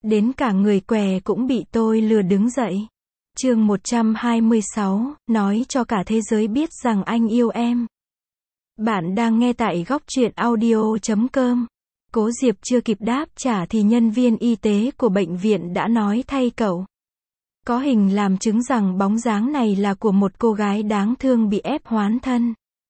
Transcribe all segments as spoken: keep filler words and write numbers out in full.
Đến cả người què cũng bị tôi lừa đứng dậy. Chương một trăm hai mươi sáu, nói cho cả thế giới biết rằng anh yêu em. Bạn đang nghe tại góc truyện audio chấm com. Cố Diệp chưa kịp đáp trả thì nhân viên y tế của bệnh viện đã nói thay cậu. Có hình làm chứng rằng bóng dáng này là của một cô gái đáng thương bị ép hoán thân.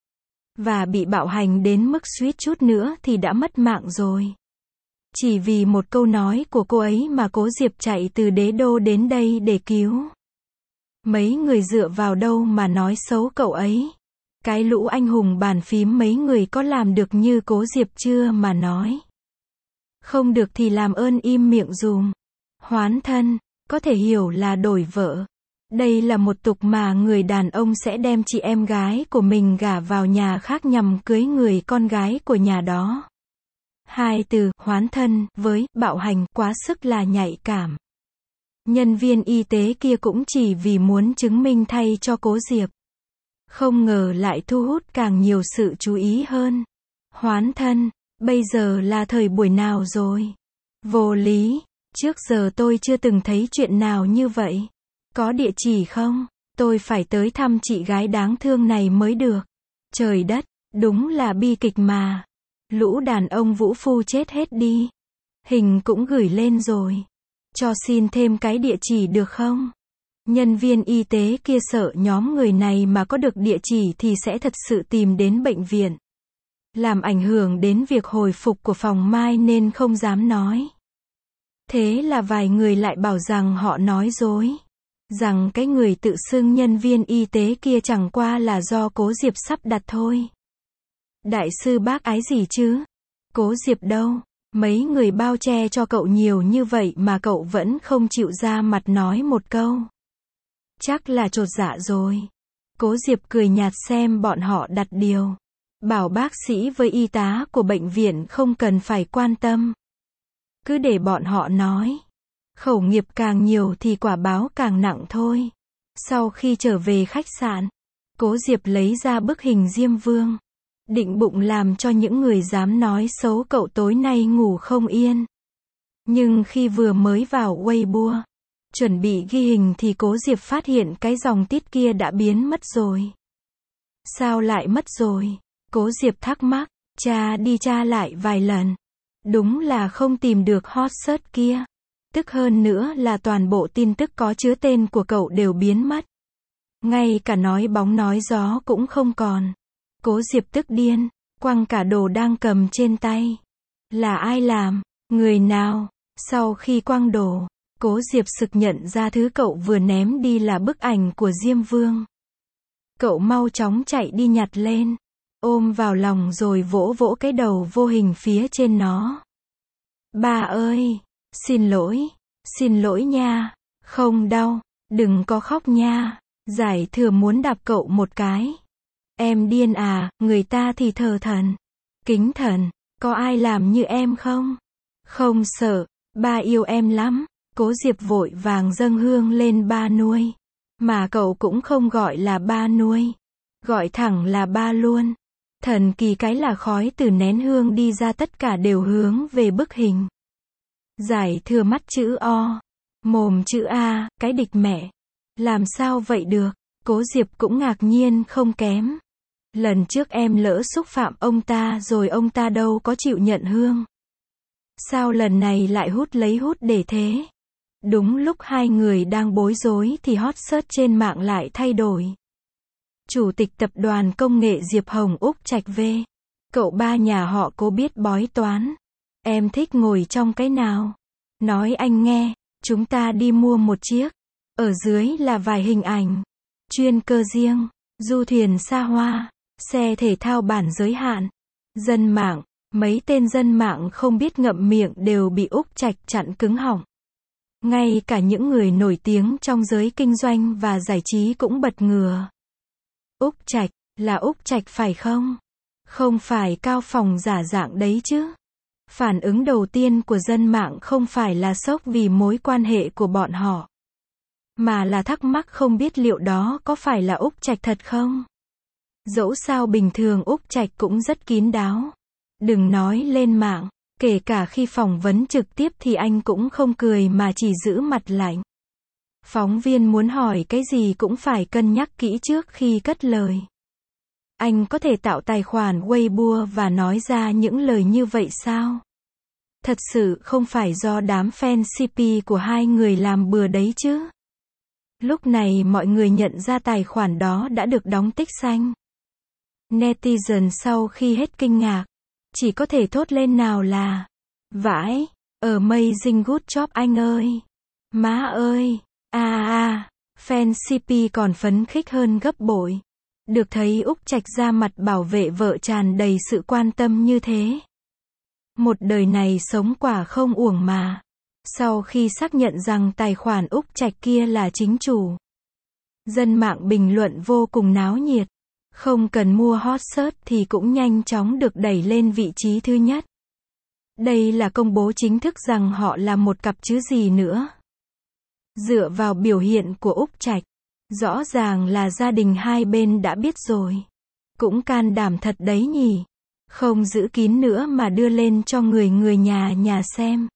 Và bị bạo hành đến mức suýt chút nữa thì đã mất mạng rồi. Chỉ vì một câu nói của cô ấy mà Cố Diệp chạy từ đế đô đến đây để cứu. Mấy người dựa vào đâu mà nói xấu cậu ấy. Cái lũ anh hùng bàn phím mấy người có làm được như Cố Diệp chưa mà nói. Không được thì làm ơn im miệng dùm. Hoán thân, có thể hiểu là đổi vợ. Đây là một tục mà người đàn ông sẽ đem chị em gái của mình gả vào nhà khác nhằm cưới người con gái của nhà đó. Hai từ, hoán thân, với, bạo hành, quá sức là nhạy cảm. Nhân viên y tế kia cũng chỉ vì muốn chứng minh thay cho Cố Diệp. Không ngờ lại thu hút càng nhiều sự chú ý hơn. Hoán thân, bây giờ là thời buổi nào rồi? Vô lý, trước giờ tôi chưa từng thấy chuyện nào như vậy. Có địa chỉ không? Tôi phải tới thăm chị gái đáng thương này mới được. Trời đất, đúng là bi kịch mà. Lũ đàn ông vũ phu chết hết đi. Hình cũng gửi lên rồi. Cho xin thêm cái địa chỉ được không? Nhân viên y tế kia sợ nhóm người này mà có được địa chỉ thì sẽ thật sự tìm đến bệnh viện. Làm ảnh hưởng đến việc hồi phục của phòng Mai nên không dám nói. Thế là vài người lại bảo rằng họ nói dối. Rằng cái người tự xưng nhân viên y tế kia chẳng qua là do Cố Diệp sắp đặt thôi. Đại sư bác ái gì chứ? Cố Diệp đâu? Mấy người bao che cho cậu nhiều như vậy mà cậu vẫn không chịu ra mặt nói một câu. Chắc là chột dạ rồi. Cố Diệp cười nhạt xem bọn họ đặt điều. Bảo bác sĩ với y tá của bệnh viện không cần phải quan tâm. Cứ để bọn họ nói. Khẩu nghiệp càng nhiều thì quả báo càng nặng thôi. Sau khi trở về khách sạn, Cố Diệp lấy ra bức hình Diêm Vương. Định bụng làm cho những người dám nói xấu cậu tối nay ngủ không yên. Nhưng khi vừa mới vào Weibo, chuẩn bị ghi hình thì Cố Diệp phát hiện cái dòng tít kia đã biến mất rồi. Sao lại mất rồi? Cố Diệp thắc mắc, tra đi tra lại vài lần. Đúng là không tìm được hot search kia. Tức hơn nữa là toàn bộ tin tức có chứa tên của cậu đều biến mất. Ngay cả nói bóng nói gió cũng không còn. Cố Diệp tức điên, quăng cả đồ đang cầm trên tay. Là ai làm? Người nào? Sau khi quăng đồ, Cố Diệp sực nhận ra thứ cậu vừa ném đi là bức ảnh của Diêm Vương. Cậu mau chóng chạy đi nhặt lên, ôm vào lòng rồi vỗ vỗ cái đầu vô hình phía trên nó. Ba ơi! Xin lỗi, xin lỗi nha, không đau, đừng có khóc nha. Giải Thừa muốn đạp cậu một cái. Em điên à, người ta thì thờ thần, kính thần, có ai làm như em không? Không sợ, ba yêu em lắm. Cố Diệp vội vàng dâng hương lên ba nuôi. Mà cậu cũng không gọi là ba nuôi, gọi thẳng là ba luôn. Thần kỳ cái là khói từ nén hương đi ra tất cả đều hướng về bức hình. Giải Thừa mắt chữ O, mồm chữ A, cái địch mẹ. Làm sao vậy được? Cố Diệp cũng ngạc nhiên không kém. Lần trước em lỡ xúc phạm ông ta rồi ông ta đâu có chịu nhận hương. Sao lần này lại hút lấy hút để thế? Đúng lúc hai người đang bối rối thì hot search trên mạng lại thay đổi. Chủ tịch tập đoàn công nghệ Diệp Hồng Úc Trạch V. Cậu ba nhà họ Cố biết bói toán. Em thích ngồi trong cái nào? Nói anh nghe, chúng ta đi mua một chiếc. Ở dưới là vài hình ảnh. Chuyên cơ riêng, du thuyền xa hoa, xe thể thao bản giới hạn. Dân mạng, mấy tên dân mạng không biết ngậm miệng đều bị Úc Trạch chặn cứng họng. Ngay cả những người nổi tiếng trong giới kinh doanh và giải trí cũng bật ngửa. Úc Trạch, là Úc Trạch phải không? Không phải Cao Phòng giả dạng đấy chứ? Phản ứng đầu tiên của dân mạng không phải là sốc vì mối quan hệ của bọn họ, mà là thắc mắc không biết liệu đó có phải là Úc Trạch thật không? Dẫu sao bình thường Úc Trạch cũng rất kín đáo. Đừng nói lên mạng, Kể cả khi phỏng vấn trực tiếp thì anh cũng không cười mà chỉ giữ mặt lạnh. Phóng viên muốn hỏi cái gì cũng phải cân nhắc kỹ trước khi cất lời. Anh có thể tạo tài khoản Weibo và nói ra những lời như vậy sao? Thật sự không phải do đám fan xê pê của hai người làm bừa đấy chứ. Lúc này mọi người nhận ra tài khoản đó đã được đóng tích xanh. Netizen sau khi hết kinh ngạc, chỉ có thể thốt lên nào là vãi, amazing good job anh ơi. Má ơi, a à, à, fan xê pê còn phấn khích hơn gấp bội. Được thấy Úc Trạch ra mặt bảo vệ vợ tràn đầy sự quan tâm như thế. Một đời này sống quả không uổng mà. Sau khi xác nhận rằng tài khoản Úc Trạch kia là chính chủ, dân mạng bình luận vô cùng náo nhiệt. Không cần mua hot search thì cũng nhanh chóng được đẩy lên vị trí thứ nhất. Đây là công bố chính thức rằng họ là một cặp chứ gì nữa. Dựa vào biểu hiện của Úc Trạch, rõ ràng là gia đình hai bên đã biết rồi. Cũng can đảm thật đấy nhỉ. Không giữ kín nữa mà đưa lên cho người người nhà nhà xem.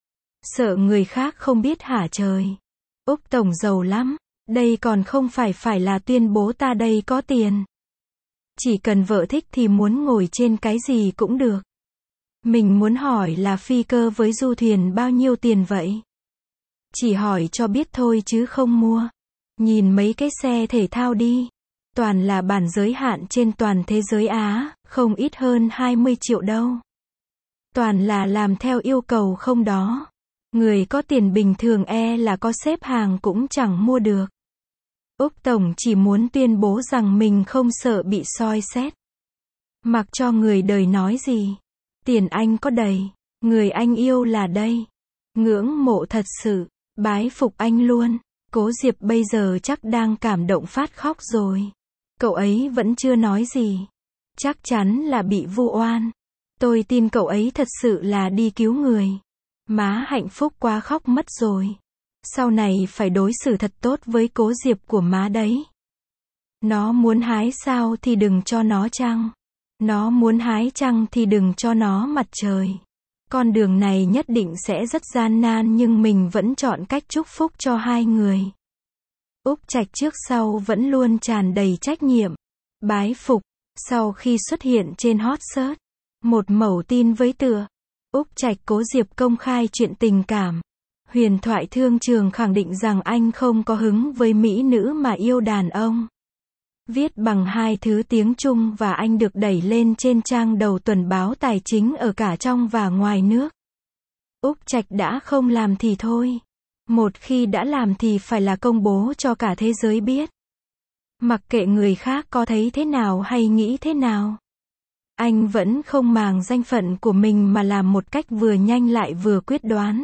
Sợ người khác không biết hả trời. Úc Tổng giàu lắm. Đây còn không phải phải là tuyên bố ta đây có tiền. Chỉ cần vợ thích thì muốn ngồi trên cái gì cũng được. Mình muốn hỏi là phi cơ với du thuyền bao nhiêu tiền vậy? Chỉ hỏi cho biết thôi chứ không mua. Nhìn mấy cái xe thể thao đi. Toàn là bản giới hạn trên toàn thế giới Á, không ít hơn hai mươi triệu đâu. Toàn là làm theo yêu cầu không đó. Người có tiền bình thường e là có xếp hàng cũng chẳng mua được. Úc Tổng chỉ muốn tuyên bố rằng mình không sợ bị soi xét. Mặc cho người đời nói gì. Tiền anh có đầy. Người anh yêu là đây. Ngưỡng mộ thật sự. Bái phục anh luôn. Cố Diệp bây giờ chắc đang cảm động phát khóc rồi. Cậu ấy vẫn chưa nói gì. Chắc chắn là bị vu oan. Tôi tin cậu ấy thật sự là đi cứu người. Má hạnh phúc quá khóc mất rồi. Sau này phải đối xử thật tốt với Cố Diệp của má đấy. Nó muốn hái sao thì đừng cho nó trăng. Nó muốn hái trăng thì đừng cho nó mặt trời. Con đường này nhất định sẽ rất gian nan nhưng mình vẫn chọn cách chúc phúc cho hai người. Úc Trạch trước sau vẫn luôn tràn đầy trách nhiệm. Bái phục. Sau khi xuất hiện trên hot search, một mẩu tin với tựa Úc Trạch Cố Diệp công khai chuyện tình cảm. Huyền thoại thương trường khẳng định rằng anh không có hứng với mỹ nữ mà yêu đàn ông. Viết bằng hai thứ tiếng Trung và anh được đẩy lên trên trang đầu tuần báo tài chính ở cả trong và ngoài nước. Úc Trạch đã không làm thì thôi. Một khi đã làm thì phải là công bố cho cả thế giới biết. Mặc kệ người khác có thấy thế nào hay nghĩ thế nào. Anh vẫn không màng danh phận của mình mà làm một cách vừa nhanh lại vừa quyết đoán.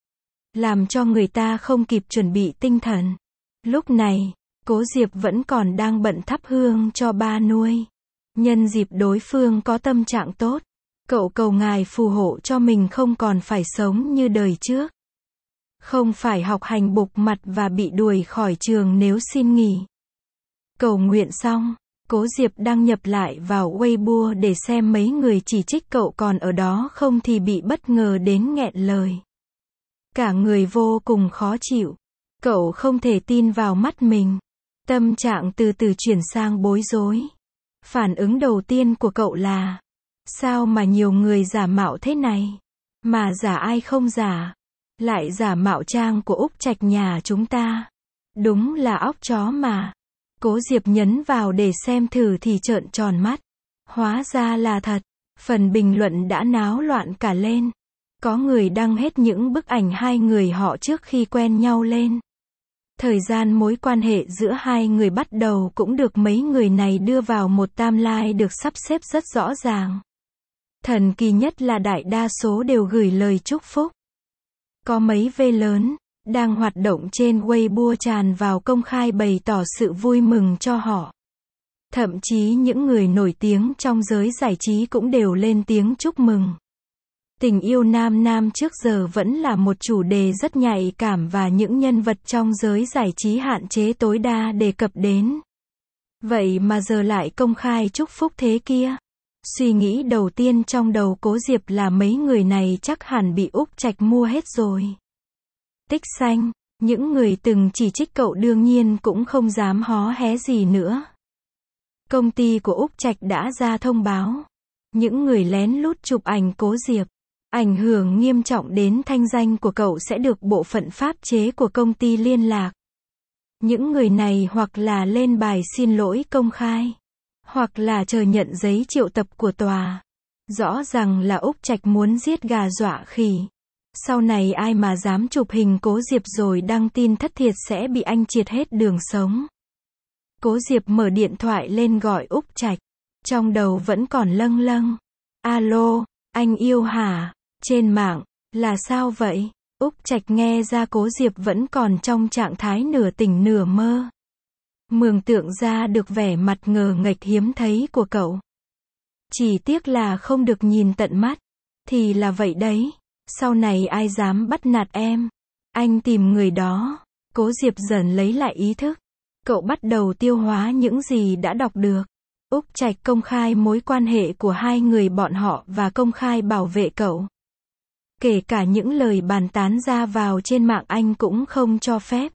Làm cho người ta không kịp chuẩn bị tinh thần. Lúc này, Cố Diệp vẫn còn đang bận thắp hương cho ba nuôi. Nhân dịp đối phương có tâm trạng tốt, cậu cầu ngài phù hộ cho mình không còn phải sống như đời trước. Không phải học hành bục mặt và bị đuổi khỏi trường nếu xin nghỉ. Cầu nguyện xong, Cố Diệp đăng nhập lại vào Weibo để xem mấy người chỉ trích cậu còn ở đó không thì bị bất ngờ đến nghẹn lời. Cả người vô cùng khó chịu. Cậu không thể tin vào mắt mình. Tâm trạng từ từ chuyển sang bối rối. Phản ứng đầu tiên của cậu là sao mà nhiều người giả mạo thế này? Mà giả ai không giả? Lại giả mạo trang của Úc Trạch nhà chúng ta. Đúng là óc chó mà. Cố Diệp nhấn vào để xem thử thì trợn tròn mắt. Hóa ra là thật. Phần bình luận đã náo loạn cả lên. Có người đăng hết những bức ảnh hai người họ trước khi quen nhau lên. Thời gian mối quan hệ giữa hai người bắt đầu cũng được mấy người này đưa vào một timeline được sắp xếp rất rõ ràng. Thần kỳ nhất là đại đa số đều gửi lời chúc phúc. Có mấy V lớn đang hoạt động trên Weibo tràn vào công khai bày tỏ sự vui mừng cho họ. Thậm chí những người nổi tiếng trong giới giải trí cũng đều lên tiếng chúc mừng. Tình yêu nam nam trước giờ vẫn là một chủ đề rất nhạy cảm và những nhân vật trong giới giải trí hạn chế tối đa đề cập đến. Vậy mà giờ lại công khai chúc phúc thế kia. Suy nghĩ đầu tiên trong đầu Cố Diệp là mấy người này chắc hẳn bị Úc Trạch mua hết rồi. Tích xanh, những người từng chỉ trích cậu đương nhiên cũng không dám hó hé gì nữa. Công ty của Úc Trạch đã ra thông báo. Những người lén lút chụp ảnh Cố Diệp, ảnh hưởng nghiêm trọng đến thanh danh của cậu sẽ được bộ phận pháp chế của công ty liên lạc. Những người này hoặc là lên bài xin lỗi công khai, hoặc là chờ nhận giấy triệu tập của tòa. Rõ ràng là Úc Trạch muốn giết gà dọa khỉ. Sau này ai mà dám chụp hình Cố Diệp rồi đăng tin thất thiệt sẽ bị anh triệt hết đường sống. Cố Diệp mở điện thoại lên gọi Úc Trạch. Trong đầu vẫn còn lâng lâng. Alo, anh yêu hả? Trên mạng, là sao vậy? Úc Trạch nghe ra Cố Diệp vẫn còn trong trạng thái nửa tỉnh nửa mơ. Mường tượng ra được vẻ mặt ngờ nghệch hiếm thấy của cậu. Chỉ tiếc là không được nhìn tận mắt. Thì là vậy đấy. Sau này ai dám bắt nạt em? Anh tìm người đó. Cố Diệp dần lấy lại ý thức. Cậu bắt đầu tiêu hóa những gì đã đọc được. Úc Trạch công khai mối quan hệ của hai người bọn họ và công khai bảo vệ cậu. Kể cả những lời bàn tán ra vào trên mạng anh cũng không cho phép.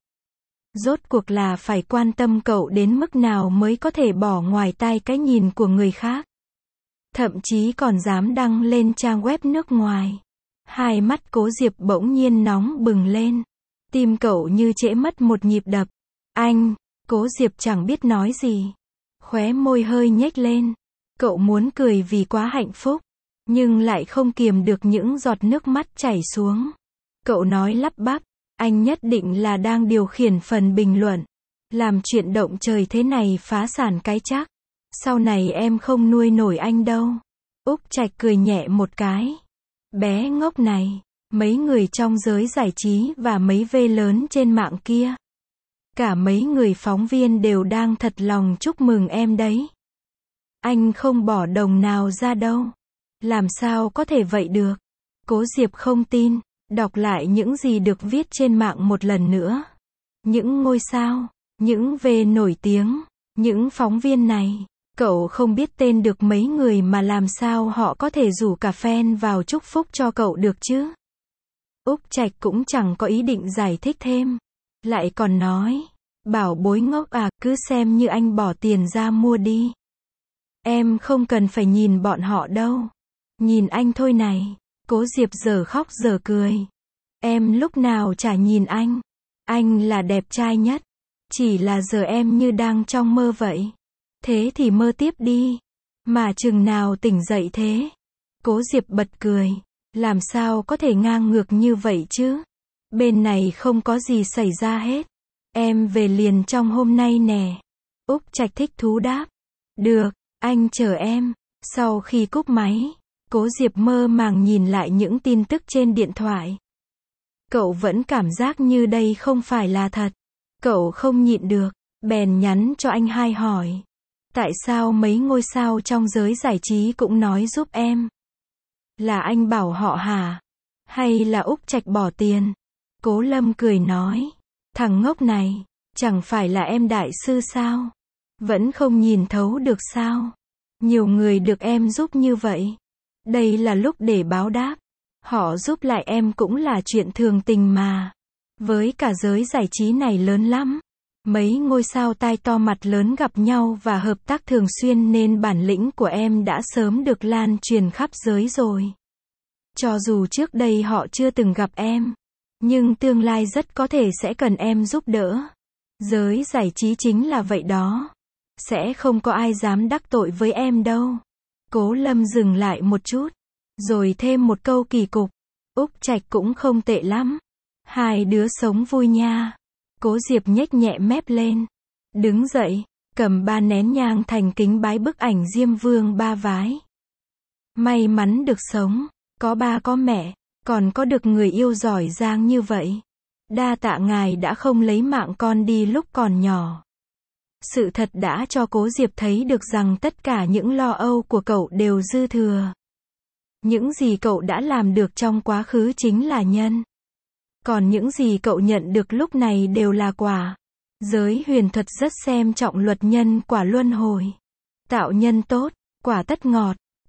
Rốt cuộc là phải quan tâm cậu đến mức nào mới có thể bỏ ngoài tai cái nhìn của người khác. Thậm chí còn dám đăng lên trang web nước ngoài. Hai mắt Cố Diệp bỗng nhiên nóng bừng lên. Tim cậu như trễ mất một nhịp đập. Anh, Cố Diệp chẳng biết nói gì. Khóe môi hơi nhếch lên. Cậu muốn cười vì quá hạnh phúc. Nhưng lại không kiềm được những giọt nước mắt chảy xuống. Cậu nói lắp bắp. Anh nhất định là đang điều khiển phần bình luận. Làm chuyện động trời thế này phá sản cái chắc. Sau này em không nuôi nổi anh đâu. Úc Trạch cười nhẹ một cái. Bé ngốc này. Mấy người trong giới giải trí và mấy vê lớn trên mạng kia. Cả mấy người phóng viên đều đang thật lòng chúc mừng em đấy. Anh không bỏ đồng nào ra đâu. Làm sao có thể vậy được? Cố Diệp không tin. Đọc lại những gì được viết trên mạng một lần nữa. Những ngôi sao, những vê nổi tiếng, những phóng viên này. Cậu không biết tên được mấy người mà làm sao họ có thể rủ cả fan vào chúc phúc cho cậu được chứ? Úc Trạch cũng chẳng có ý định giải thích thêm. Lại còn nói, bảo bối ngốc à, cứ xem như anh bỏ tiền ra mua đi. Em không cần phải nhìn bọn họ đâu. Nhìn anh thôi này. Cố Diệp giờ khóc giờ cười. Em lúc nào chả nhìn anh. Anh là đẹp trai nhất. Chỉ là giờ em như đang trong mơ vậy. Thế thì mơ tiếp đi. Mà chừng nào tỉnh dậy thế? Cố Diệp bật cười. Làm sao có thể ngang ngược như vậy chứ? Bên này không có gì xảy ra hết. Em về liền trong hôm nay nè. Úc Trạch thích thú đáp. Được, anh chờ em. Sau khi cúp máy, Cố Diệp mơ màng nhìn lại những tin tức trên điện thoại. Cậu vẫn cảm giác như đây không phải là thật. Cậu không nhịn được, bèn nhắn cho anh hai hỏi. Tại sao mấy ngôi sao trong giới giải trí cũng nói giúp em? Là anh bảo họ hả? Hay là Úc Trạch bỏ tiền? Cố Lâm cười nói. Thằng ngốc này, chẳng phải là em đại sư sao? Vẫn không nhìn thấu được sao? Nhiều người được em giúp như vậy. Đây là lúc để báo đáp. Họ giúp lại em cũng là chuyện thường tình mà. Với cả giới giải trí này lớn lắm. Mấy ngôi sao tai to mặt lớn gặp nhau và hợp tác thường xuyên nên bản lĩnh của em đã sớm được lan truyền khắp giới rồi. Cho dù trước đây họ chưa từng gặp em, nhưng tương lai rất có thể sẽ cần em giúp đỡ. Giới giải trí chính là vậy đó. Sẽ không có ai dám đắc tội với em đâu. Cố Lâm dừng lại một chút, rồi thêm một câu kỳ cục. Úc Trạch cũng không tệ lắm. Hai đứa sống vui nha. Cố Diệp nhếch nhẹ mép lên. Đứng dậy, cầm ba nén nhang thành kính bái bức ảnh Diêm Vương ba vái. May mắn được sống, có ba có mẹ, còn có được người yêu giỏi giang như vậy. Đa tạ ngài đã không lấy mạng con đi lúc còn nhỏ. Sự thật đã cho Cố Diệp thấy được rằng tất cả những lo âu của cậu đều dư thừa. Những gì cậu đã làm được trong quá khứ chính là nhân. Còn những gì cậu nhận được lúc này đều là quả. Giới huyền thuật rất xem trọng luật nhân quả luân hồi. Tạo nhân tốt, quả tất ngọt.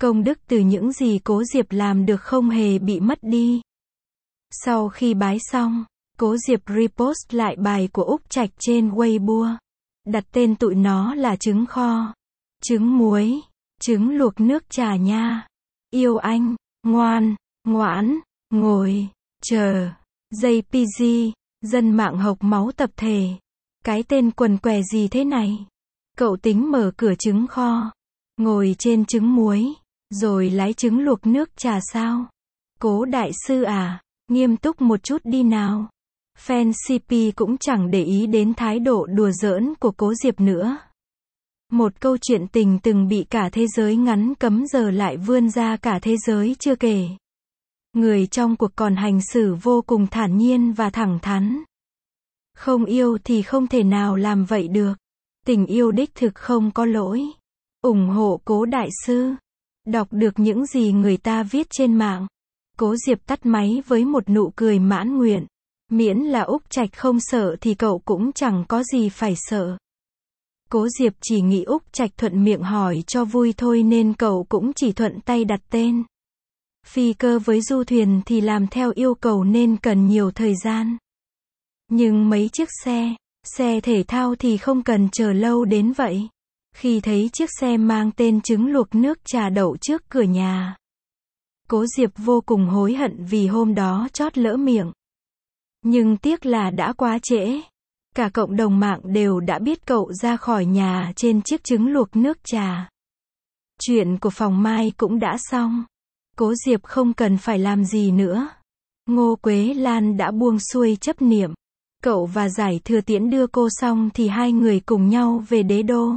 Công đức từ những gì Cố Diệp làm được không hề bị mất đi. Sau khi bái xong, Cố Diệp repost lại bài của Úc Trạch trên Weibo. Đặt tên tụi nó là trứng kho, trứng muối, trứng luộc nước trà nha. Yêu anh, ngoan, ngoãn, ngồi, chờ. jê pê giê, dân mạng hộc máu tập thể. Cái tên quần què gì thế này? Cậu tính mở cửa trứng kho, ngồi trên trứng muối, rồi lái trứng luộc nước trà sao? Cố đại sư à, nghiêm túc một chút đi nào. Fan xê pê cũng chẳng để ý đến thái độ đùa giỡn của Cố Diệp nữa. Một câu chuyện tình từng bị cả thế giới ngắn cấm giờ lại vươn ra cả thế giới chưa kể. Người trong cuộc còn hành xử vô cùng thản nhiên và thẳng thắn. Không yêu thì không thể nào làm vậy được. Tình yêu đích thực không có lỗi. Ủng hộ Cố đại sư. Đọc được những gì người ta viết trên mạng. Cố Diệp tắt máy với một nụ cười mãn nguyện. Miễn là Úc Trạch không sợ thì cậu cũng chẳng có gì phải sợ. Cố Diệp chỉ nghĩ Úc Trạch thuận miệng hỏi cho vui thôi nên cậu cũng chỉ thuận tay đặt tên. Phi cơ với du thuyền thì làm theo yêu cầu nên cần nhiều thời gian. Nhưng mấy chiếc xe, xe thể thao thì không cần chờ lâu đến vậy. Khi thấy chiếc xe mang tên trứng luộc nước trà đậu trước cửa nhà, Cố Diệp vô cùng hối hận vì hôm đó chót lỡ miệng. Nhưng tiếc là đã quá trễ. Cả cộng đồng mạng đều đã biết cậu ra khỏi nhà trên chiếc trứng luộc nước trà. Chuyện của phòng Mai cũng đã xong. Cố Diệp không cần phải làm gì nữa. Ngô Quế Lan đã buông xuôi chấp niệm. Cậu và Giải Thừa Tiễn đưa cô xong thì hai người cùng nhau về Đế Đô.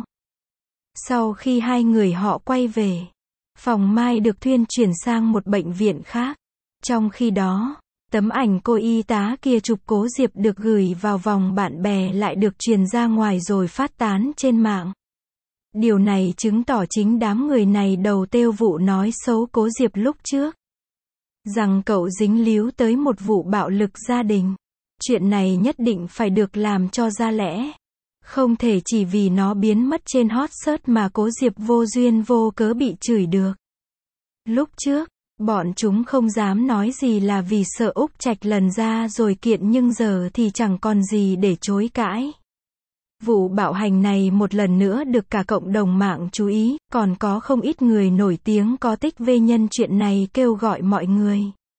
Sau khi hai người họ quay về, phòng Mai được thuyên chuyển sang một bệnh viện khác. Trong khi đó, tấm ảnh cô y tá kia chụp Cố Diệp được gửi vào vòng bạn bè lại được truyền ra ngoài rồi phát tán trên mạng. Điều này chứng tỏ chính đám người này đầu têu vụ nói xấu Cố Diệp lúc trước. Rằng cậu dính líu tới một vụ bạo lực gia đình. Chuyện này nhất định phải được làm cho ra lẽ. Không thể chỉ vì nó biến mất trên hot search mà Cố Diệp vô duyên vô cớ bị chửi được. Lúc trước, bọn chúng không dám nói gì là vì sợ Úc Trạch lần ra rồi kiện nhưng giờ thì chẳng còn gì để chối cãi. Vụ bạo hành này một lần nữa được cả cộng đồng mạng chú ý, còn có không ít người nổi tiếng có tích về nhân chuyện này kêu gọi mọi người.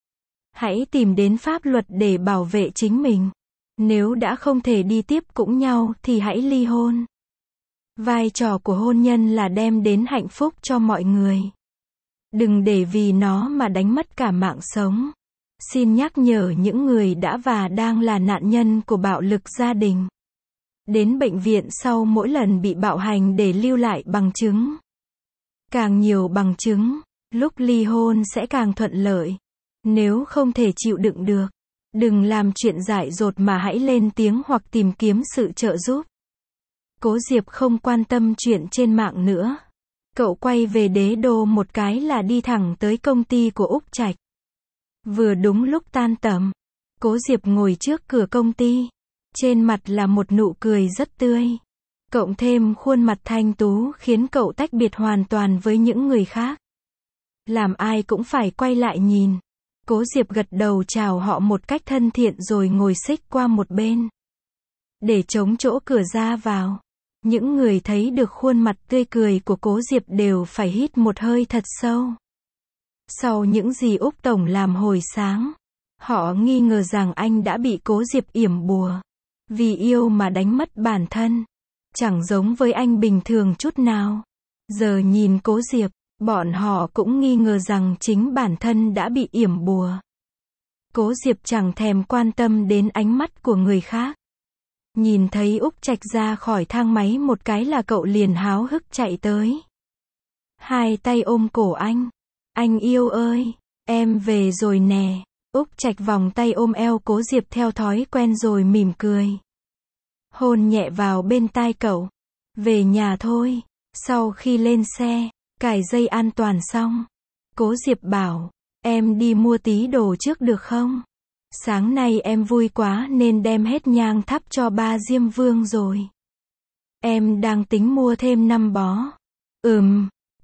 Hãy tìm đến pháp luật để bảo vệ chính mình. Nếu đã không thể đi tiếp cũng nhau thì hãy ly hôn. Vai trò của hôn nhân là đem đến hạnh phúc cho mọi người. Đừng để vì nó mà đánh mất cả mạng sống. Xin nhắc nhở những người đã và đang là nạn nhân của bạo lực gia đình. Đến bệnh viện sau mỗi lần bị bạo hành để lưu lại bằng chứng. Càng nhiều bằng chứng, lúc ly hôn sẽ càng thuận lợi. Nếu không thể chịu đựng được, đừng làm chuyện dại dột mà hãy lên tiếng hoặc tìm kiếm sự trợ giúp. Cố Diệp không quan tâm chuyện trên mạng nữa. Cậu quay về Đế Đô một cái là đi thẳng tới công ty của Úc Trạch. Vừa đúng lúc tan tầm, Cố Diệp ngồi trước cửa công ty. Trên mặt là một nụ cười rất tươi. Cộng thêm khuôn mặt thanh tú khiến cậu tách biệt hoàn toàn với những người khác. Làm ai cũng phải quay lại nhìn. Cố Diệp gật đầu chào họ một cách thân thiện rồi ngồi xích qua một bên. Để chống chỗ cửa ra vào. Những người thấy được khuôn mặt tươi cười của Cố Diệp đều phải hít một hơi thật sâu. Sau những gì Úc Tổng làm hồi sáng, họ nghi ngờ rằng anh đã bị Cố Diệp yểm bùa. Vì yêu mà đánh mất bản thân. Chẳng giống với anh bình thường chút nào. Giờ nhìn Cố Diệp, bọn họ cũng nghi ngờ rằng chính bản thân đã bị yểm bùa. Cố Diệp chẳng thèm quan tâm đến ánh mắt của người khác. Nhìn thấy Úc Trạch ra khỏi thang máy một cái là cậu liền háo hức chạy tới. Hai tay ôm cổ anh. Anh yêu ơi, em về rồi nè. Úc Trạch vòng tay ôm eo Cố Diệp theo thói quen rồi mỉm cười. Hôn nhẹ vào bên tai cậu. Về nhà thôi. Sau khi lên xe, cài dây an toàn xong, Cố Diệp bảo, em đi mua tí đồ trước được không? Sáng nay em vui quá nên đem hết nhang thắp cho ba Diêm Vương rồi. Em đang tính mua thêm năm bó. Ừm,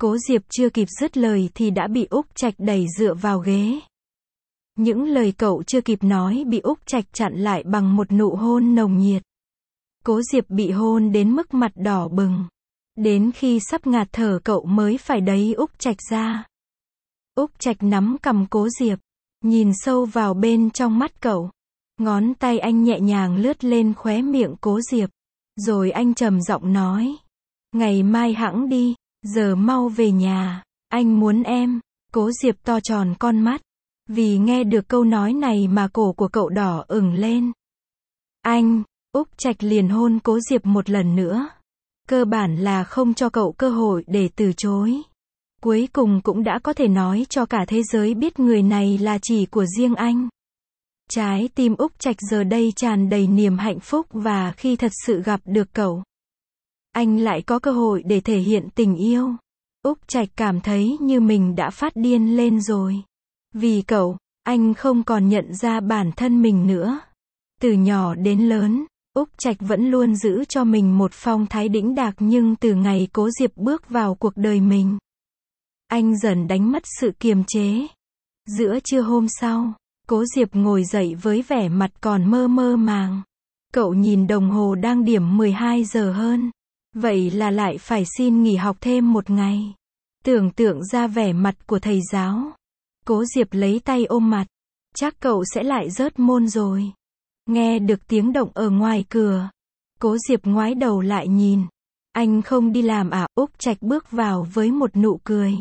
Cố Diệp chưa kịp dứt lời thì đã bị Úc Trạch đẩy dựa vào ghế. Những lời cậu chưa kịp nói bị Úc Trạch chặn lại bằng một nụ hôn nồng nhiệt. Cố Diệp bị hôn đến mức mặt đỏ bừng. Đến khi sắp ngạt thở cậu mới phải đẩy Úc Trạch ra. Úc Trạch nắm cằm Cố Diệp, nhìn sâu vào bên trong mắt cậu. Ngón tay anh nhẹ nhàng lướt lên khóe miệng Cố Diệp. Rồi anh trầm giọng nói. Ngày mai hẵng đi, giờ mau về nhà, anh muốn em. Cố Diệp to tròn con mắt. Vì nghe được câu nói này mà cổ của cậu đỏ ửng lên. Anh, Úc Trạch liền hôn Cố Diệp một lần nữa. Cơ bản là không cho cậu cơ hội để từ chối. Cuối cùng cũng đã có thể nói cho cả thế giới biết người này là chỉ của riêng anh. Trái tim Úc Trạch giờ đây tràn đầy niềm hạnh phúc và khi thật sự gặp được cậu, anh lại có cơ hội để thể hiện tình yêu. Úc Trạch cảm thấy như mình đã phát điên lên rồi. Vì cậu, anh không còn nhận ra bản thân mình nữa. Từ nhỏ đến lớn, Úc Trạch vẫn luôn giữ cho mình một phong thái đĩnh đạc nhưng từ ngày Cố Diệp bước vào cuộc đời mình, anh dần đánh mất sự kiềm chế. Giữa trưa hôm sau, Cố Diệp ngồi dậy với vẻ mặt còn mơ mơ màng. Cậu nhìn đồng hồ đang điểm mười hai giờ hơn. Vậy là lại phải xin nghỉ học thêm một ngày. Tưởng tượng ra vẻ mặt của thầy giáo. Cố Diệp lấy tay ôm mặt. Chắc cậu sẽ lại rớt môn rồi. Nghe được tiếng động ở ngoài cửa. Cố Diệp ngoái đầu lại nhìn. Anh không đi làm à? Úc Trạch bước vào với một nụ cười.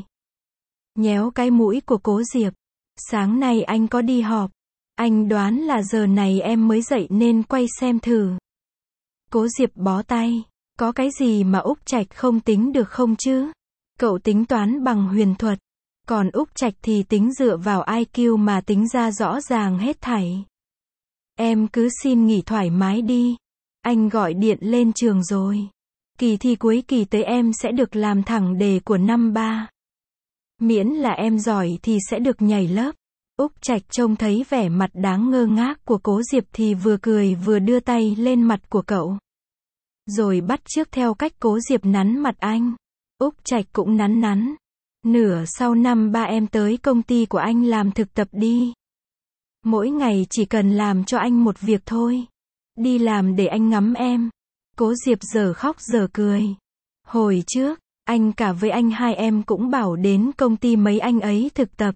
Nhéo cái mũi của Cố Diệp. Sáng nay anh có đi họp. Anh đoán là giờ này em mới dậy nên quay xem thử. Cố Diệp bó tay. Có cái gì mà Úc Trạch không tính được không chứ? Cậu tính toán bằng huyền thuật. Còn Úc Trạch thì tính dựa vào i kiu mà tính ra rõ ràng hết thảy. Em cứ xin nghỉ thoải mái đi. Anh gọi điện lên trường rồi. Kỳ thi cuối kỳ tới em sẽ được làm thẳng đề của năm ba. Miễn là em giỏi thì sẽ được nhảy lớp. Úc Trạch trông thấy vẻ mặt đáng ngơ ngác của Cố Diệp thì vừa cười vừa đưa tay lên mặt của cậu. Rồi bắt chước theo cách Cố Diệp nắn mặt anh. Úc Trạch cũng nắn nắn. Nửa sau năm ba em tới công ty của anh làm thực tập đi. Mỗi ngày chỉ cần làm cho anh một việc thôi. Đi làm để anh ngắm em. Cố Diệp giờ khóc giờ cười. Hồi trước, anh cả với anh hai em cũng bảo đến công ty mấy anh ấy thực tập.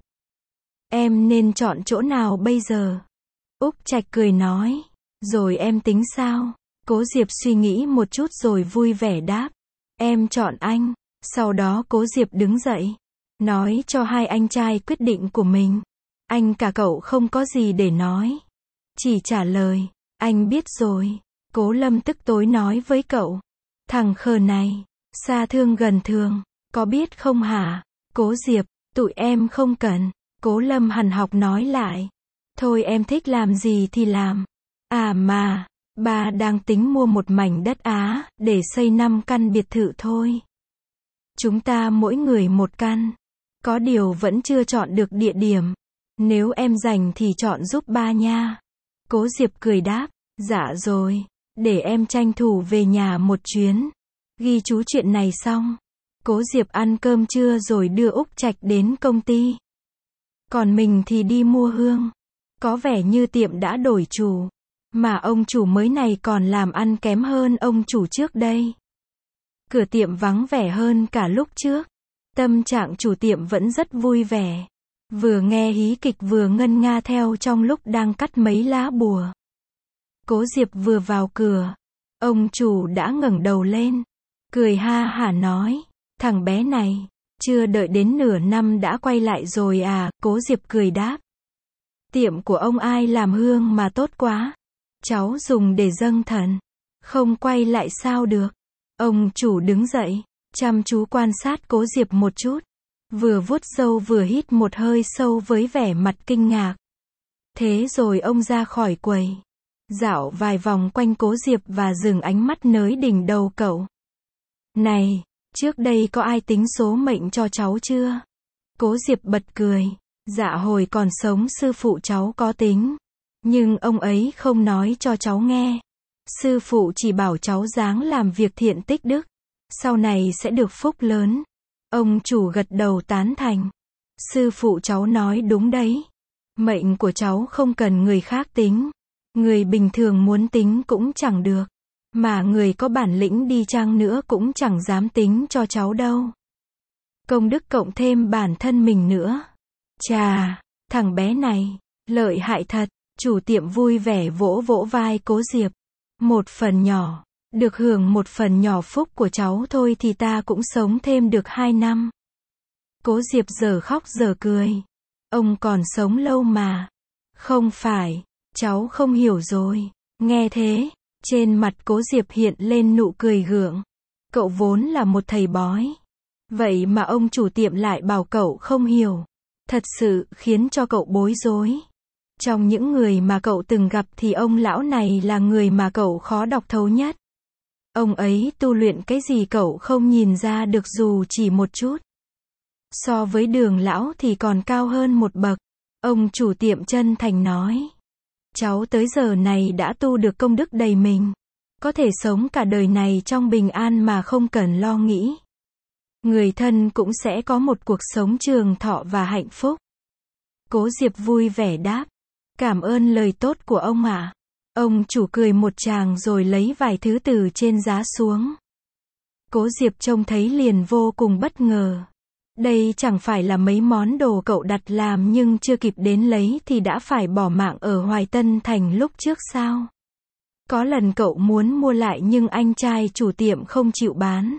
Em nên chọn chỗ nào bây giờ? Úc Trạch cười nói. Rồi em tính sao? Cố Diệp suy nghĩ một chút rồi vui vẻ đáp. Em chọn anh. Sau đó Cố Diệp đứng dậy. Nói cho hai anh trai quyết định của mình. Anh cả cậu không có gì để nói. Chỉ trả lời. Anh biết rồi. Cố Lâm tức tối nói với cậu. Thằng khờ này. Xa thương gần thương. Có biết không hả? Cố Diệp. Tụi em không cần. Cố Lâm hằn học nói lại. Thôi em thích làm gì thì làm. À mà. Bà đang tính mua một mảnh đất Á, để xây năm căn biệt thự thôi. Chúng ta mỗi người một căn. Có điều vẫn chưa chọn được địa điểm. Nếu em rảnh thì chọn giúp ba nha. Cố Diệp cười đáp. Dạ rồi. Để em tranh thủ về nhà một chuyến. Ghi chú chuyện này xong. Cố Diệp ăn cơm trưa rồi đưa Úc Trạch đến công ty. Còn mình thì đi mua hương. Có vẻ như tiệm đã đổi chủ. Mà ông chủ mới này còn làm ăn kém hơn ông chủ trước đây. Cửa tiệm vắng vẻ hơn cả lúc trước. Tâm trạng chủ tiệm vẫn rất vui vẻ. Vừa nghe hí kịch vừa ngân nga theo trong lúc đang cắt mấy lá bùa. Cố Diệp vừa vào cửa. Ông chủ đã ngẩng đầu lên. Cười ha hả nói. Thằng bé này. Chưa đợi đến nửa năm đã quay lại rồi à? Cố Diệp cười đáp. Tiệm của ông ai làm hương mà tốt quá. Cháu dùng để dâng thần. Không quay lại sao được. Ông chủ đứng dậy. Chăm chú quan sát Cố Diệp một chút. Vừa vuốt râu vừa hít một hơi sâu với vẻ mặt kinh ngạc. Thế rồi ông ra khỏi quầy. Dạo vài vòng quanh Cố Diệp và dừng ánh mắt nới đỉnh đầu cậu. Này, trước đây có ai tính số mệnh cho cháu chưa? Cố Diệp bật cười. Dạ hồi còn sống sư phụ cháu có tính. Nhưng ông ấy không nói cho cháu nghe. Sư phụ chỉ bảo cháu ráng làm việc thiện tích đức. Sau này sẽ được phúc lớn. Ông chủ gật đầu tán thành. Sư phụ cháu nói đúng đấy. Mệnh của cháu không cần người khác tính. Người bình thường muốn tính cũng chẳng được. Mà người có bản lĩnh đi chăng nữa cũng chẳng dám tính cho cháu đâu. Công đức cộng thêm bản thân mình nữa. Chà, thằng bé này, lợi hại thật. Chủ tiệm vui vẻ vỗ vỗ vai Cố Diệp. Một phần nhỏ, được hưởng một phần nhỏ phúc của cháu thôi thì ta cũng sống thêm được hai năm. Cố Diệp giờ khóc giờ cười. Ông còn sống lâu mà. Không phải, cháu không hiểu rồi. Nghe thế, trên mặt Cố Diệp hiện lên nụ cười gượng. Cậu vốn là một thầy bói. Vậy mà ông chủ tiệm lại bảo cậu không hiểu. Thật sự khiến cho cậu bối rối. Trong những người mà cậu từng gặp thì ông lão này là người mà cậu khó đọc thấu nhất. Ông ấy tu luyện cái gì cậu không nhìn ra được dù chỉ một chút. So với Đường lão thì còn cao hơn một bậc. Ông chủ tiệm chân thành nói. Cháu tới giờ này đã tu được công đức đầy mình. Có thể sống cả đời này trong bình an mà không cần lo nghĩ. Người thân cũng sẽ có một cuộc sống trường thọ và hạnh phúc. Cố Diệp vui vẻ đáp. Cảm ơn lời tốt của ông ạ. À. Ông chủ cười một tràng rồi lấy vài thứ từ trên giá xuống. Cố Diệp trông thấy liền vô cùng bất ngờ. Đây chẳng phải là mấy món đồ cậu đặt làm nhưng chưa kịp đến lấy thì đã phải bỏ mạng ở Hoài Tân Thành lúc trước sao? Có lần cậu muốn mua lại nhưng anh trai chủ tiệm không chịu bán.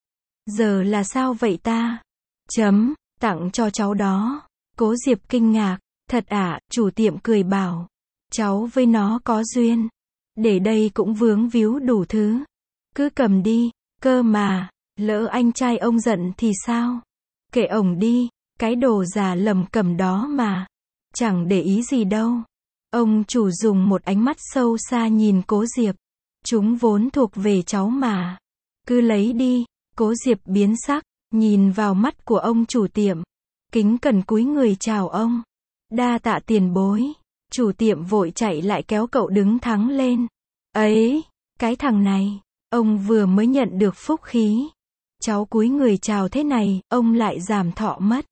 Giờ là sao vậy ta? Chấm, tặng cho cháu đó. Cố Diệp kinh ngạc. Thật ạ, à, chủ tiệm cười bảo. Cháu với nó có duyên. Để đây cũng vướng víu đủ thứ. Cứ cầm đi, cơ mà, lỡ anh trai ông giận thì sao? Kệ ổng đi, cái đồ già lầm cầm đó mà. Chẳng để ý gì đâu. Ông chủ dùng một ánh mắt sâu xa nhìn Cố Diệp. Chúng vốn thuộc về cháu mà. Cứ lấy đi. Cố Diệp biến sắc, nhìn vào mắt của ông chủ tiệm. Kính cẩn cúi người chào ông. Đa tạ tiền bối. Chủ tiệm vội chạy lại kéo cậu đứng thẳng lên. Ấy, cái thằng này, ông vừa mới nhận được phúc khí. Cháu cúi người chào thế này, ông lại giảm thọ mất.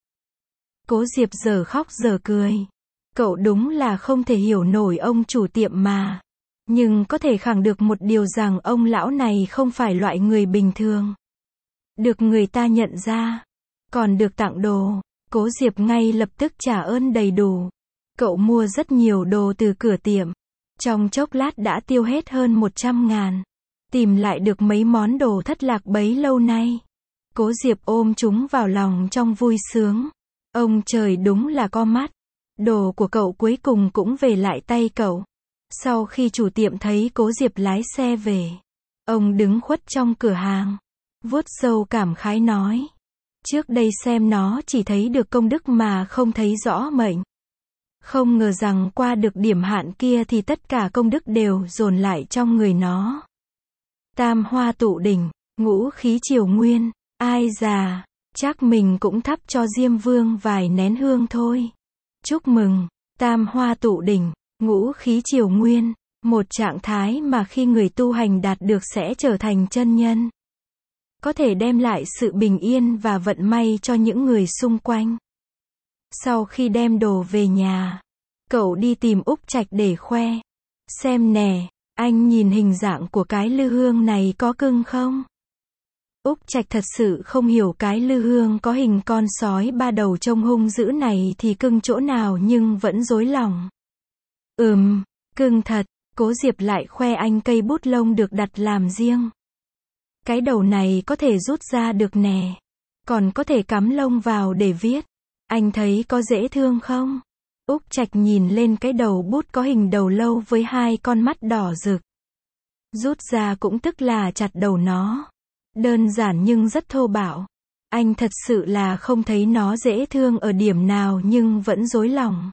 Cố Diệp giờ khóc giờ cười. Cậu đúng là không thể hiểu nổi ông chủ tiệm mà. Nhưng có thể khẳng được một điều rằng ông lão này không phải loại người bình thường. Được người ta nhận ra. Còn được tặng đồ. Cố Diệp ngay lập tức trả ơn đầy đủ. Cậu mua rất nhiều đồ từ cửa tiệm. Trong chốc lát đã tiêu hết hơn một trăm ngàn. Tìm lại được mấy món đồ thất lạc bấy lâu nay. Cố Diệp ôm chúng vào lòng trong vui sướng. Ông trời đúng là có mắt. Đồ của cậu cuối cùng cũng về lại tay cậu. Sau khi chủ tiệm thấy Cố Diệp lái xe về. Ông đứng khuất trong cửa hàng. Vuốt râu cảm khái nói. Trước đây xem nó chỉ thấy được công đức mà không thấy rõ mệnh. Không ngờ rằng qua được điểm hạn kia thì tất cả công đức đều dồn lại trong người nó. Tam hoa tụ đỉnh, ngũ khí triều nguyên, ai già, chắc mình cũng thắp cho Diêm Vương vài nén hương thôi. Chúc mừng, tam hoa tụ đỉnh, ngũ khí triều nguyên, một trạng thái mà khi người tu hành đạt được sẽ trở thành chân nhân. Có thể đem lại sự bình yên và vận may cho những người xung quanh. Sau khi đem đồ về nhà, cậu đi tìm Úc Trạch để khoe. Xem nè, anh nhìn hình dạng của cái lư hương này có cưng không? Úc Trạch thật sự không hiểu cái lư hương có hình con sói ba đầu trông hung dữ này thì cưng chỗ nào nhưng vẫn rối lòng. Ừm, cưng thật. Cố Diệp lại khoe anh cây bút lông được đặt làm riêng. Cái đầu này có thể rút ra được nè. Còn có thể cắm lông vào để viết. Anh thấy có dễ thương không? Úc Trạch nhìn lên cái đầu bút có hình đầu lâu với hai con mắt đỏ rực. Rút ra cũng tức là chặt đầu nó. Đơn giản nhưng rất thô bạo. Anh thật sự là không thấy nó dễ thương ở điểm nào nhưng vẫn rối lòng.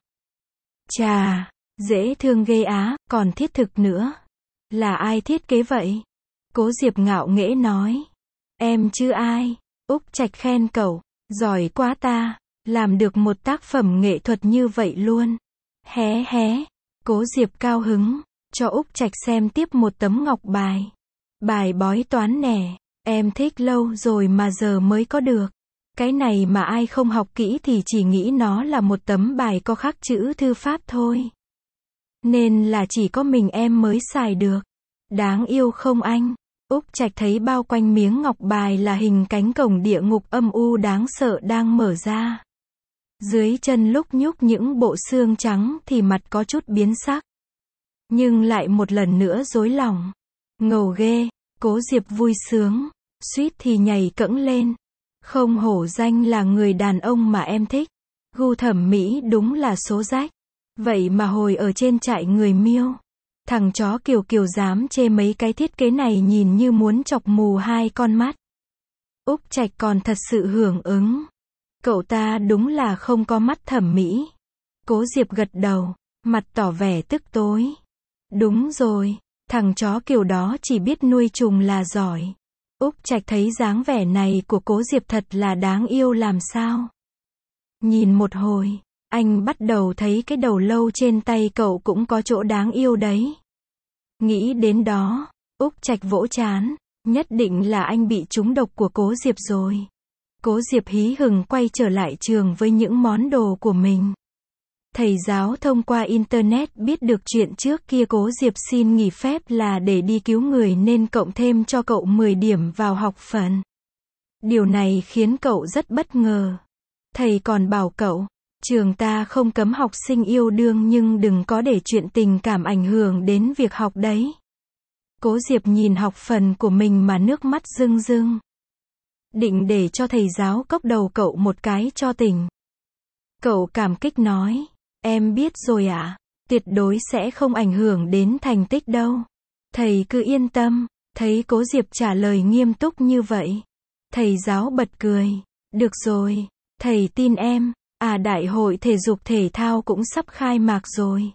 Chà, dễ thương ghê á, còn thiết thực nữa. Là ai thiết kế vậy? Cố Diệp ngạo nghễ nói. Em chứ ai? Úc Trạch khen cậu. Giỏi quá ta. Làm được một tác phẩm nghệ thuật như vậy luôn. Hé hé. Cố Diệp cao hứng. Cho Úc Trạch xem tiếp một tấm ngọc bài. Bài bói toán nè. Em thích lâu rồi mà giờ mới có được. Cái này mà ai không học kỹ thì chỉ nghĩ nó là một tấm bài có khắc chữ thư pháp thôi. Nên là chỉ có mình em mới xài được. Đáng yêu không anh? Úc Trạch thấy bao quanh miếng ngọc bài là hình cánh cổng địa ngục âm u đáng sợ đang mở ra. Dưới chân lúc nhúc những bộ xương trắng thì mặt có chút biến sắc. Nhưng lại một lần nữa rối lòng. Ngầu ghê, Cố Diệp vui sướng, suýt thì nhảy cẫng lên. Không hổ danh là người đàn ông mà em thích. Gu thẩm mỹ đúng là số rách. Vậy mà hồi ở trên trại người Miêu, thằng chó Kiều Kiều dám chê mấy cái thiết kế này nhìn như muốn chọc mù hai con mắt. Úc Trạch còn thật sự hưởng ứng. Cậu ta đúng là không có mắt thẩm mỹ. Cố Diệp gật đầu, mặt tỏ vẻ tức tối. Đúng rồi, thằng chó Kiều đó chỉ biết nuôi trùng là giỏi. Úc Trạch thấy dáng vẻ này của Cố Diệp thật là đáng yêu làm sao. Nhìn một hồi, anh bắt đầu thấy cái đầu lâu trên tay cậu cũng có chỗ đáng yêu đấy. Nghĩ đến đó, Úc Trạch vỗ trán, nhất định là anh bị trúng độc của Cố Diệp rồi. Cố Diệp hí hửng quay trở lại trường với những món đồ của mình. Thầy giáo thông qua Internet biết được chuyện trước kia Cố Diệp xin nghỉ phép là để đi cứu người nên cộng thêm cho cậu mười điểm vào học phần. Điều này khiến cậu rất bất ngờ. Thầy còn bảo cậu, trường ta không cấm học sinh yêu đương nhưng đừng có để chuyện tình cảm ảnh hưởng đến việc học đấy. Cố Diệp nhìn học phần của mình mà nước mắt rưng rưng. Định để cho thầy giáo cốc đầu cậu một cái cho tỉnh. Cậu cảm kích nói, em biết rồi ạ, à? Tuyệt đối sẽ không ảnh hưởng đến thành tích đâu. Thầy cứ yên tâm. Thấy Cố Diệp trả lời nghiêm túc như vậy, thầy giáo bật cười. Được rồi, thầy tin em. À, đại hội thể dục thể thao cũng sắp khai mạc rồi.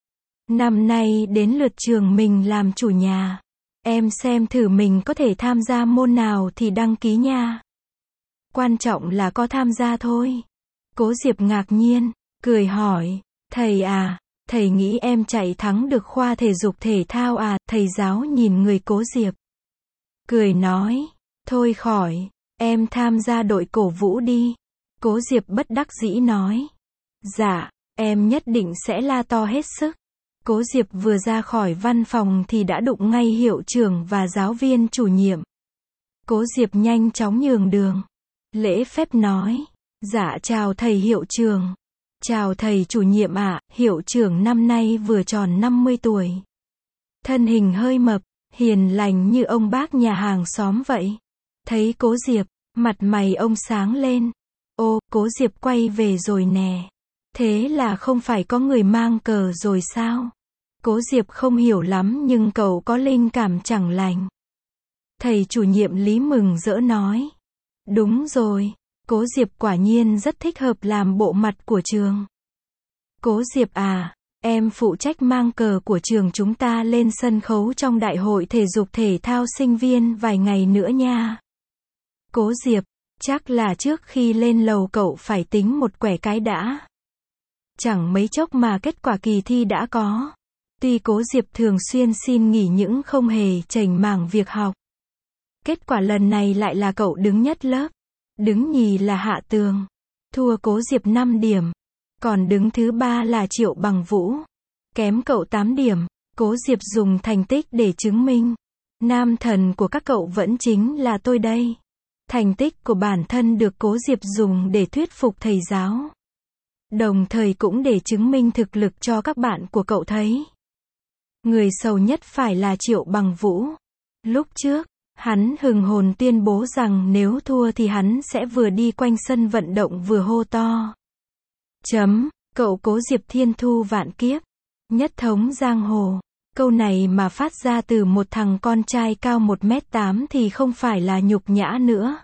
Năm nay đến lượt trường mình làm chủ nhà. Em xem thử mình có thể tham gia môn nào thì đăng ký nha. Quan trọng là có tham gia thôi. Cố Diệp ngạc nhiên, cười hỏi, thầy à, thầy nghĩ em chạy thắng được khoa thể dục thể thao à? Thầy giáo nhìn người Cố Diệp, cười nói, thôi khỏi, em tham gia đội cổ vũ đi. Cố Diệp bất đắc dĩ nói, dạ, em nhất định sẽ la to hết sức. Cố Diệp vừa ra khỏi văn phòng thì đã đụng ngay hiệu trưởng và giáo viên chủ nhiệm. Cố Diệp nhanh chóng nhường đường, lễ phép nói, dạ chào thầy hiệu trưởng. Chào thầy chủ nhiệm ạ. Hiệu trưởng năm nay vừa tròn năm mươi tuổi. Thân hình hơi mập, hiền lành như ông bác nhà hàng xóm vậy. Thấy Cố Diệp, mặt mày ông sáng lên. Ô, Cố Diệp quay về rồi nè. Thế là không phải có người mang cờ rồi sao? Cố Diệp không hiểu lắm nhưng cậu có linh cảm chẳng lành. Thầy chủ nhiệm Lý mừng rỡ nói. Đúng rồi, Cố Diệp quả nhiên rất thích hợp làm bộ mặt của trường. Cố Diệp à, em phụ trách mang cờ của trường chúng ta lên sân khấu trong đại hội thể dục thể thao sinh viên vài ngày nữa nha. Cố Diệp, chắc là trước khi lên lầu cậu phải tính một quẻ cái đã. Chẳng mấy chốc mà kết quả kỳ thi đã có. Tuy Cố Diệp thường xuyên xin nghỉ những không hề chểnh mảng việc học. Kết quả lần này lại là cậu đứng nhất lớp. Đứng nhì là Hạ Tường. Thua Cố Diệp năm điểm. Còn đứng thứ ba là Triệu Bằng Vũ. Kém cậu tám điểm. Cố Diệp dùng thành tích để chứng minh. Nam thần của các cậu vẫn chính là tôi đây. Thành tích của bản thân được Cố Diệp dùng để thuyết phục thầy giáo. Đồng thời cũng để chứng minh thực lực cho các bạn của cậu thấy. Người sầu nhất phải là Triệu Bằng Vũ. Lúc trước, hắn hừng hồn tuyên bố rằng nếu thua thì hắn sẽ vừa đi quanh sân vận động vừa hô to. Chấm, cậu Cố Diệp thiên thu vạn kiếp. Nhất thống giang hồ. Câu này mà phát ra từ một thằng con trai cao một mét tám thì không phải là nhục nhã nữa.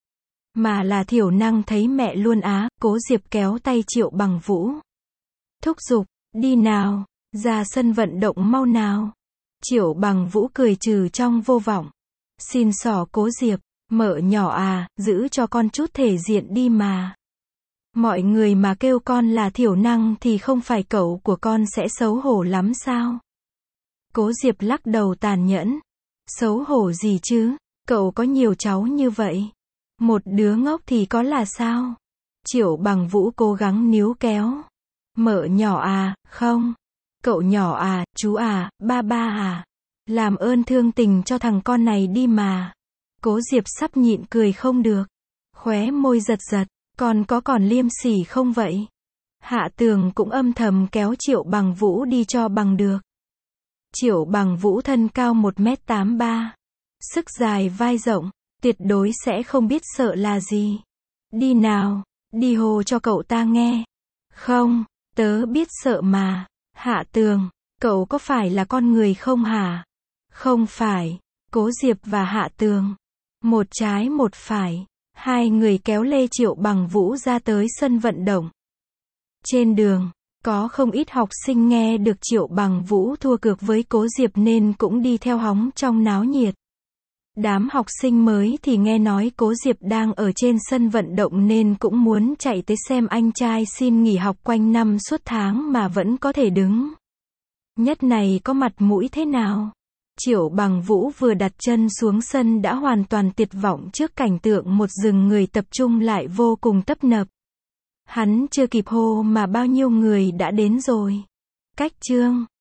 Mà là thiểu năng thấy mẹ luôn á. Cố Diệp kéo tay Triệu Bằng Vũ. Thúc giục, đi nào, ra sân vận động mau nào. Triệu Bằng Vũ cười trừ trong vô vọng. Xin xỏ Cố Diệp, mợ nhỏ à, giữ cho con chút thể diện đi mà. Mọi người mà kêu con là thiểu năng thì không phải cậu của con sẽ xấu hổ lắm sao? Cố Diệp lắc đầu tàn nhẫn. Xấu hổ gì chứ, cậu có nhiều cháu như vậy. Một đứa ngốc thì có là sao? Triệu Bằng Vũ cố gắng níu kéo. Mợ nhỏ à, không. Cậu nhỏ à, chú à, ba ba à. Làm ơn thương tình cho thằng con này đi mà. Cố Diệp sắp nhịn cười không được. Khóe môi giật giật, con có còn liêm sỉ không vậy? Hạ Tường cũng âm thầm kéo Triệu Bằng Vũ đi cho bằng được. Triệu Bằng Vũ thân cao một mét tám mươi ba. Sức dài vai rộng, tuyệt đối sẽ không biết sợ là gì. Đi nào, đi hồ cho cậu ta nghe. Không, tớ biết sợ mà. Hạ Tường, cậu có phải là con người không hả? Không phải. Cố Diệp và Hạ Tường, một trái một phải, hai người kéo lê Triệu Bằng Vũ ra tới sân vận động. Trên đường, có không ít học sinh nghe được Triệu Bằng Vũ thua cược với Cố Diệp nên cũng đi theo hóng trong náo nhiệt. Đám học sinh mới thì nghe nói Cố Diệp đang ở trên sân vận động nên cũng muốn chạy tới xem anh trai xin nghỉ học quanh năm suốt tháng mà vẫn có thể đứng. Nhất này có mặt mũi thế nào? Triệu Bằng Vũ vừa đặt chân xuống sân đã hoàn toàn tuyệt vọng trước cảnh tượng một rừng người tập trung lại vô cùng tấp nập. Hắn chưa kịp hô mà bao nhiêu người đã đến rồi. Cách chương